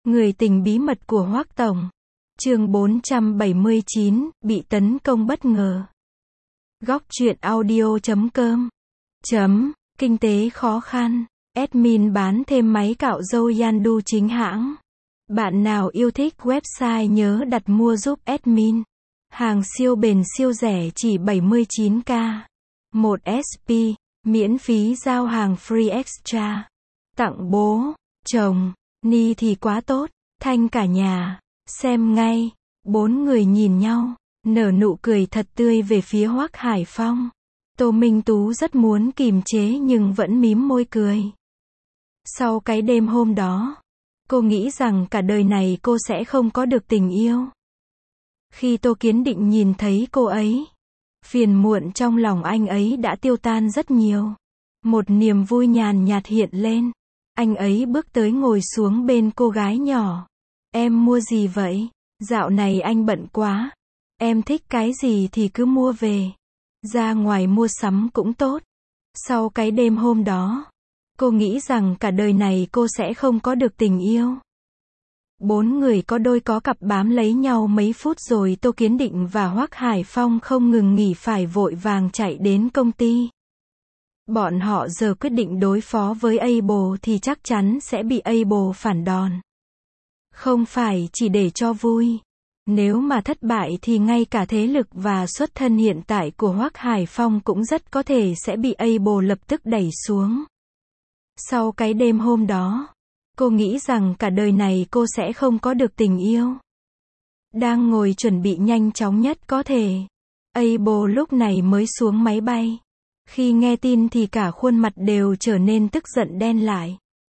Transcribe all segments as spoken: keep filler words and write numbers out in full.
Người tình bí mật của Hoắc Tổng. Chương bốn trăm bảy mươi chín, bị tấn công bất ngờ. Góc truyện audio chấm com. Chấm, kinh tế khó khăn. Admin bán thêm máy cạo râu Yandu chính hãng. Bạn nào yêu thích website nhớ đặt mua giúp admin. Hàng siêu bền siêu rẻ chỉ bảy mươi chín k. một ét pê, miễn phí giao hàng free extra. Tặng bố, chồng, Ni thì quá tốt, thanh cả nhà, xem ngay. Bốn người nhìn nhau, nở nụ cười thật tươi về phía Hoắc Hải Phong. Tô Minh Tú rất muốn kìm chế nhưng vẫn mím môi cười. Sau cái đêm hôm đó, cô nghĩ rằng cả đời này cô sẽ không có được tình yêu. Khi Tô Kiến Định nhìn thấy cô ấy, phiền muộn trong lòng anh ấy đã tiêu tan rất nhiều. Một niềm vui nhàn nhạt hiện lên. Anh ấy bước tới ngồi xuống bên cô gái nhỏ. Em mua gì vậy? Dạo này anh bận quá. Em thích cái gì thì cứ mua về. Ra ngoài mua sắm cũng tốt. Sau cái đêm hôm đó, cô nghĩ rằng cả đời này cô sẽ không có được tình yêu. Bốn người có đôi có cặp bám lấy nhau mấy phút rồi Tô Kiến Định và Hoắc Hải Phong không ngừng nghỉ phải vội vàng chạy đến công ty. Bọn họ giờ quyết định đối phó với Able thì chắc chắn sẽ bị Able phản đòn. Không phải chỉ để cho vui. Nếu mà thất bại thì ngay cả thế lực và xuất thân hiện tại của Hoắc Hải Phong cũng rất có thể sẽ bị Able lập tức đẩy xuống. Sau cái đêm hôm đó, cô nghĩ rằng cả đời này cô sẽ không có được tình yêu. Đang ngồi chuẩn bị nhanh chóng nhất có thể, Able lúc này mới xuống máy bay. Khi nghe tin thì cả khuôn mặt đều trở nên tức giận đen lại.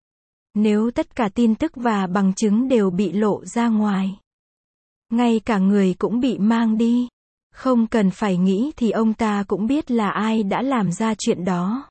Nếu tất cả tin tức và bằng chứng đều bị lộ ra ngoài, ngay cả người cũng bị mang đi, không cần phải nghĩ thì ông ta cũng biết là ai đã làm ra chuyện đó.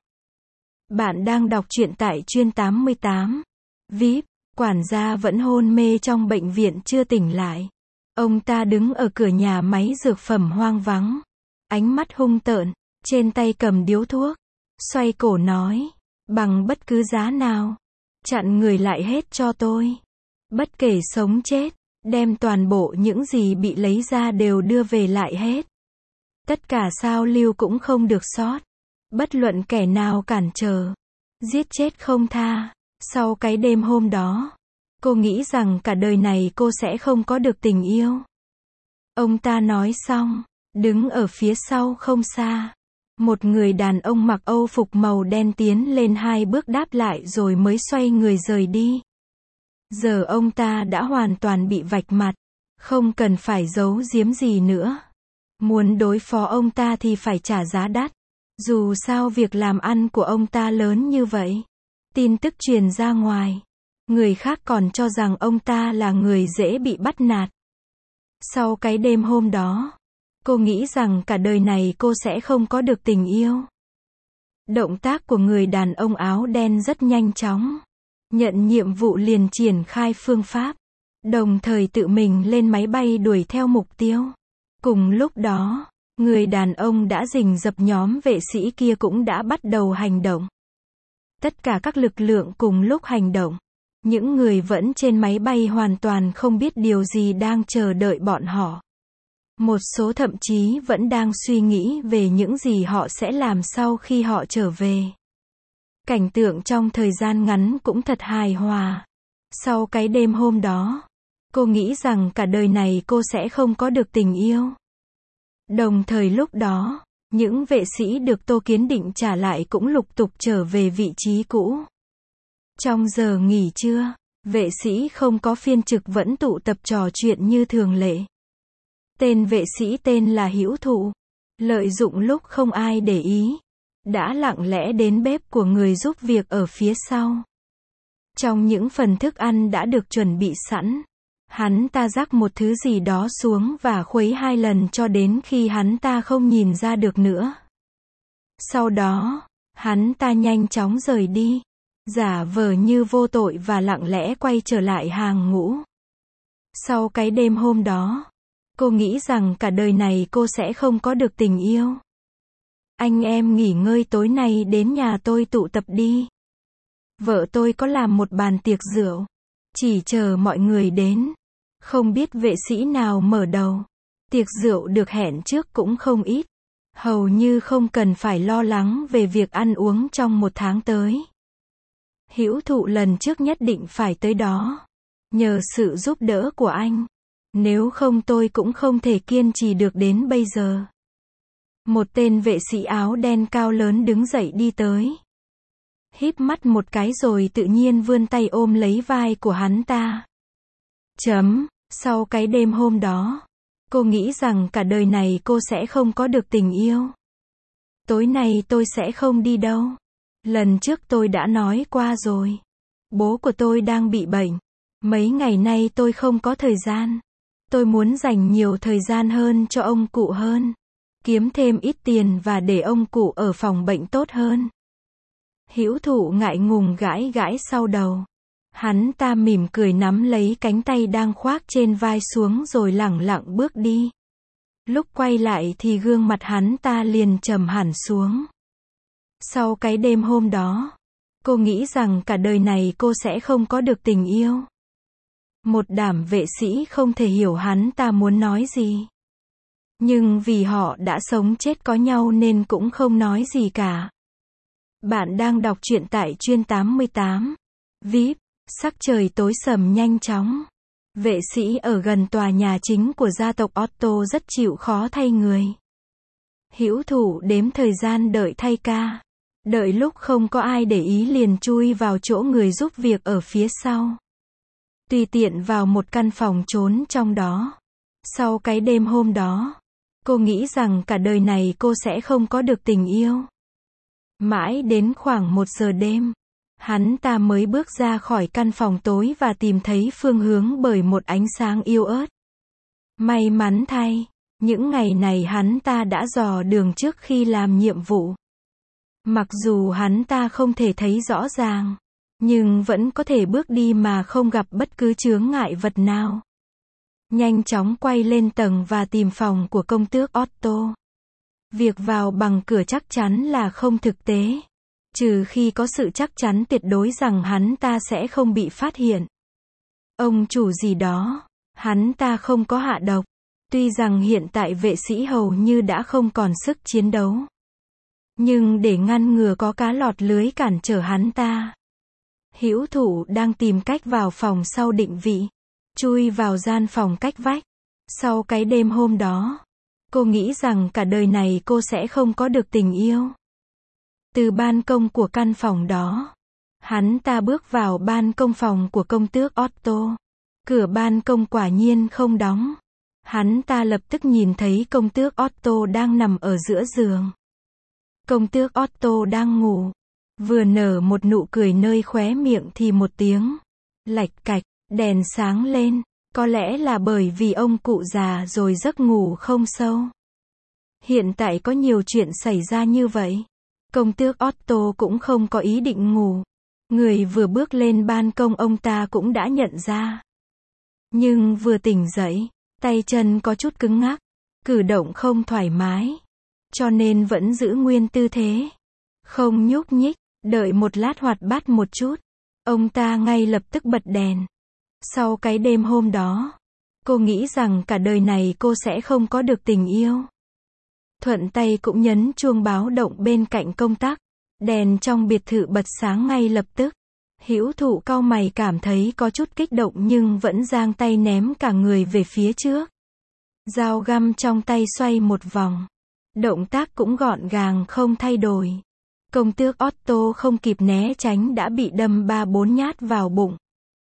Bạn đang đọc truyện tại Chuyên tám mươi tám. vê i pê, quản gia vẫn hôn mê trong bệnh viện chưa tỉnh lại. Ông ta đứng ở cửa nhà máy dược phẩm hoang vắng. Ánh mắt hung tợn, trên tay cầm điếu thuốc. Xoay cổ nói, bằng bất cứ giá nào, chặn người lại hết cho tôi. Bất kể sống chết, đem toàn bộ những gì bị lấy ra đều đưa về lại hết. Tất cả sao lưu cũng không được sót. Bất luận kẻ nào cản trở, giết chết không tha. Sau cái đêm hôm đó, cô nghĩ rằng cả đời này cô sẽ không có được tình yêu. Ông ta nói xong, đứng ở phía sau không xa. Một người đàn ông mặc âu phục màu đen tiến lên hai bước đáp lại rồi mới xoay người rời đi. Giờ ông ta đã hoàn toàn bị vạch mặt, không cần phải giấu giếm gì nữa. Muốn đối phó ông ta thì phải trả giá đắt. Dù sao việc làm ăn của ông ta lớn như vậy. Tin tức truyền ra ngoài, người khác còn cho rằng ông ta là người dễ bị bắt nạt. Sau cái đêm hôm đó, cô nghĩ rằng cả đời này cô sẽ không có được tình yêu. Động tác của người đàn ông áo đen rất nhanh chóng. Nhận nhiệm vụ liền triển khai phương pháp, đồng thời tự mình lên máy bay đuổi theo mục tiêu. Cùng lúc đó, người đàn ông đã rình rập nhóm vệ sĩ kia cũng đã bắt đầu hành động. Tất cả các lực lượng cùng lúc hành động. Những người vẫn trên máy bay hoàn toàn không biết điều gì đang chờ đợi bọn họ. Một số thậm chí vẫn đang suy nghĩ về những gì họ sẽ làm sau khi họ trở về. Cảnh tượng trong thời gian ngắn cũng thật hài hòa. Sau cái đêm hôm đó, cô nghĩ rằng cả đời này cô sẽ không có được tình yêu. Đồng thời lúc đó, những vệ sĩ được Tô Kiến Định trả lại cũng lục tục trở về vị trí cũ. Trong giờ nghỉ trưa, vệ sĩ không có phiên trực vẫn tụ tập trò chuyện như thường lệ. Tên vệ sĩ tên là Hữu Thụ, lợi dụng lúc không ai để ý, đã lặng lẽ đến bếp của người giúp việc ở phía sau. Trong những phần thức ăn đã được chuẩn bị sẵn, hắn ta rắc một thứ gì đó xuống và khuấy hai lần cho đến khi hắn ta không nhìn ra được nữa. Sau đó, hắn ta nhanh chóng rời đi, giả vờ như vô tội và lặng lẽ quay trở lại hàng ngũ. Sau cái đêm hôm đó, cô nghĩ rằng cả đời này cô sẽ không có được tình yêu. Anh em nghỉ ngơi tối nay đến nhà tôi tụ tập đi. Vợ tôi có làm một bàn tiệc rượu. chỉ chờ mọi người đến. Không biết vệ sĩ nào mở đầu. Tiệc rượu được hẹn trước cũng không ít. Hầu như không cần phải lo lắng về việc ăn uống trong một tháng tới. Hữu Thụ lần trước nhất định phải tới đó. Nhờ sự giúp đỡ của anh. Nếu không tôi cũng không thể kiên trì được đến bây giờ. Một tên vệ sĩ áo đen cao lớn đứng dậy đi tới. Híp mắt một cái rồi tự nhiên vươn tay ôm lấy vai của hắn ta. Chấm, sau cái đêm hôm đó, cô nghĩ rằng cả đời này cô sẽ không có được tình yêu. Tối nay tôi sẽ không đi đâu. Lần trước tôi đã nói qua rồi. Bố của tôi đang bị bệnh. Mấy ngày nay tôi không có thời gian. Tôi muốn dành nhiều thời gian hơn cho ông cụ hơn. Kiếm thêm ít tiền và để ông cụ ở phòng bệnh tốt hơn. Hữu Thụ ngại ngùng gãi gãi sau đầu. Hắn ta mỉm cười nắm lấy cánh tay đang khoác trên vai xuống rồi lẳng lặng bước đi. Lúc quay lại thì gương mặt hắn ta liền trầm hẳn xuống. Sau cái đêm hôm đó, cô nghĩ rằng cả đời này cô sẽ không có được tình yêu. Một đảm vệ sĩ không thể hiểu hắn ta muốn nói gì. Nhưng vì họ đã sống chết có nhau nên cũng không nói gì cả. Bạn đang đọc truyện tại Chuyên tám mươi tám. vê i pê, sắc trời tối sầm nhanh chóng. Vệ sĩ ở gần tòa nhà chính của gia tộc Otto rất chịu khó thay người. Hữu Thụ đếm thời gian đợi thay ca. Đợi lúc không có ai để ý liền chui vào chỗ người giúp việc ở phía sau. Tùy tiện vào một căn phòng trốn trong đó. Sau cái đêm hôm đó, cô nghĩ rằng cả đời này cô sẽ không có được tình yêu. Mãi đến khoảng một giờ đêm, hắn ta mới bước ra khỏi căn phòng tối và tìm thấy phương hướng bởi một ánh sáng yếu ớt. May mắn thay, những ngày này hắn ta đã dò đường trước khi làm nhiệm vụ. Mặc dù hắn ta không thể thấy rõ ràng, nhưng vẫn có thể bước đi mà không gặp bất cứ chướng ngại vật nào. Nhanh chóng quay lên tầng và tìm phòng của công tước Otto. Việc vào bằng cửa chắc chắn là không thực tế. Trừ khi có sự chắc chắn tuyệt đối rằng hắn ta sẽ không bị phát hiện. Ông chủ gì đó, hắn ta không có hạ độc. Tuy rằng hiện tại vệ sĩ hầu như đã không còn sức chiến đấu. Nhưng để ngăn ngừa có cá lọt lưới cản trở hắn ta, Hữu Thụ đang tìm cách vào phòng sau định vị. Chui vào gian phòng cách vách. Sau cái đêm hôm đó, cô nghĩ rằng cả đời này cô sẽ không có được tình yêu. Từ ban công của căn phòng đó, hắn ta bước vào ban công phòng của công tước Otto. Cửa ban công quả nhiên không đóng. Hắn ta lập tức nhìn thấy công tước Otto đang nằm ở giữa giường. Công tước Otto đang ngủ. Vừa nở một nụ cười nơi khóe miệng thì một tiếng lạch cạch, đèn sáng lên. Có lẽ là bởi vì ông cụ già rồi giấc ngủ không sâu. Hiện tại có nhiều chuyện xảy ra như vậy. Công tước Otto cũng không có ý định ngủ. Người vừa bước lên ban công ông ta cũng đã nhận ra. Nhưng vừa tỉnh dậy, tay chân có chút cứng ngắc, cử động không thoải mái. Cho nên vẫn giữ nguyên tư thế. Không nhúc nhích, đợi một lát hoạt bát một chút. Ông ta ngay lập tức bật đèn. Sau cái đêm hôm đó, cô nghĩ rằng cả đời này cô sẽ không có được tình yêu. Thuận tay cũng nhấn chuông báo động bên cạnh công tắc. Đèn trong biệt thự bật sáng ngay lập tức. Hữu Thụ cau mày cảm thấy có chút kích động nhưng vẫn giang tay ném cả người về phía trước. Dao găm trong tay xoay một vòng. Động tác cũng gọn gàng không thay đổi. Công tước Otto không kịp né tránh đã bị đâm ba bốn nhát vào bụng.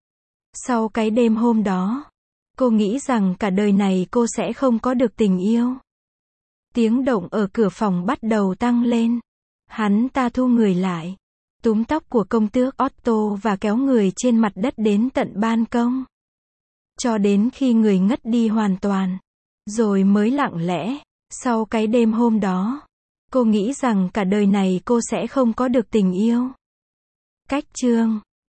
Sau cái đêm hôm đó, cô nghĩ rằng cả đời này cô sẽ không có được tình yêu. Tiếng động ở cửa phòng bắt đầu tăng lên. Hắn ta thu người lại, túm tóc của công tước Otto và kéo người trên mặt đất đến tận ban công. Cho đến khi người ngất đi hoàn toàn. Rồi mới lặng lẽ, sau cái đêm hôm đó, cô nghĩ rằng cả đời này cô sẽ không có được tình yêu. Cách chương